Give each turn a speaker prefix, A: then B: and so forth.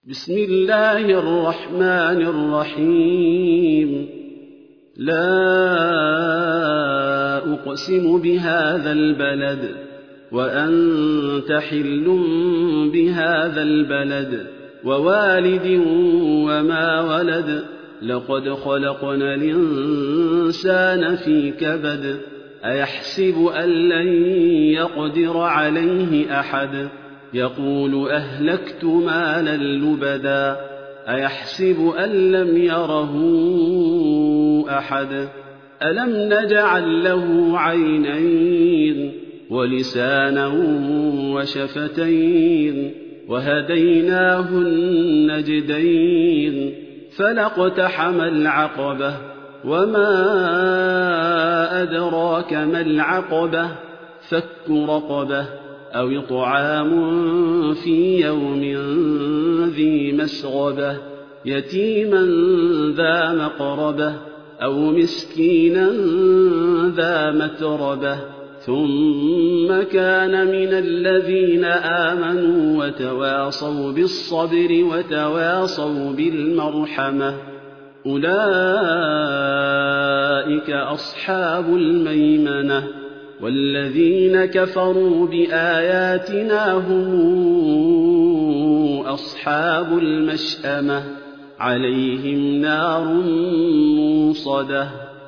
A: بسم الله الرحمن الرحيم. لا أقسم بهذا البلد وأنت حل بهذا البلد ووالد وما ولد لقد خلقنا الإنسان في كبد أيحسب أن لن يقدر عليه أحد يقول أهلكت مالا لبدا أيحسب أن لم يره أحد ألم نجعل له عينين ولسانا وشفتين وهديناه النجدين فلاقتحم العقبة وما أدراك ما العقبة فك رقبة أو إطعام في يوم ذي مسغبة يتيما ذا مقربة أو مسكينا ذا متربة ثم كان من الذين آمنوا وتواصوا بالصبر وتواصوا بالمرحمة أولئك أصحاب الميمنة والذين كفروا بآياتنا هم أصحاب المشأمة عليهم نار موصدة